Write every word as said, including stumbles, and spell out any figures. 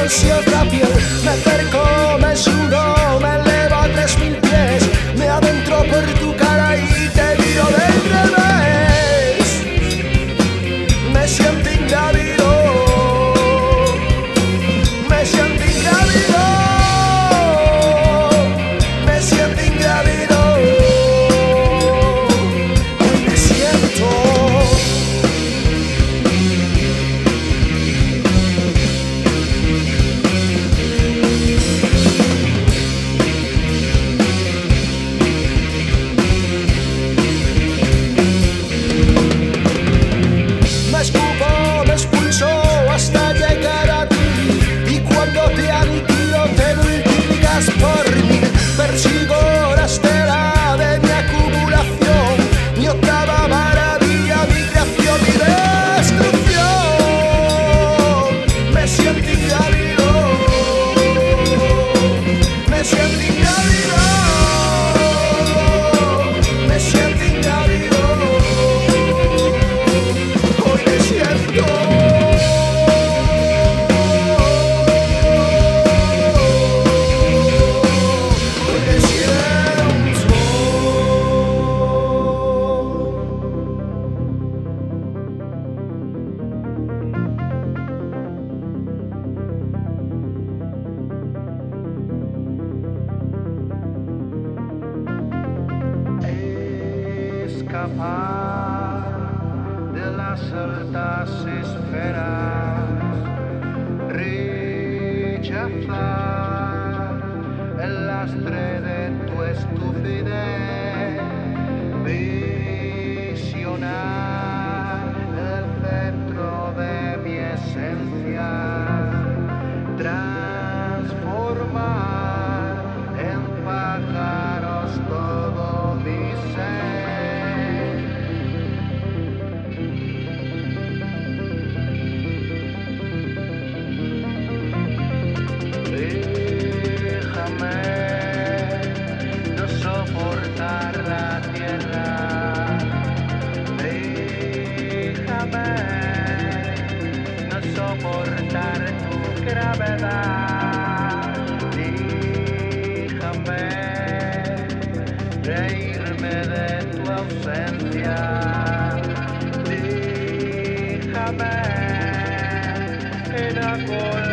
si otra piel. Me acerco, me subo, me elevo a tres mil pies, me adentro por tu cara y te miro del revés. Me siento ingrávido, me siento ingrávido, me siento ingrávido. Hoy me siento. Me escupo, me expulso hasta llegar a ti, y cuando te aniquilo te multiplicas por mí. Persigo la estela de mi acumulación, mi octava maravilla, mi creación, mi destrucción. Me siento ingrávido, me siento ingrávido, me siento ingrávido. Hoy me siento. Hoy me siento. Escapar de las altas esferas, rechazar el lastre de tu estupidez, visionar el centro de mi esencia, transformar en pájaros todo mi ser. Déjame no soportar la tierra, déjame no soportar tu gravedad, déjame reírme de tu ausencia, déjame enamorar.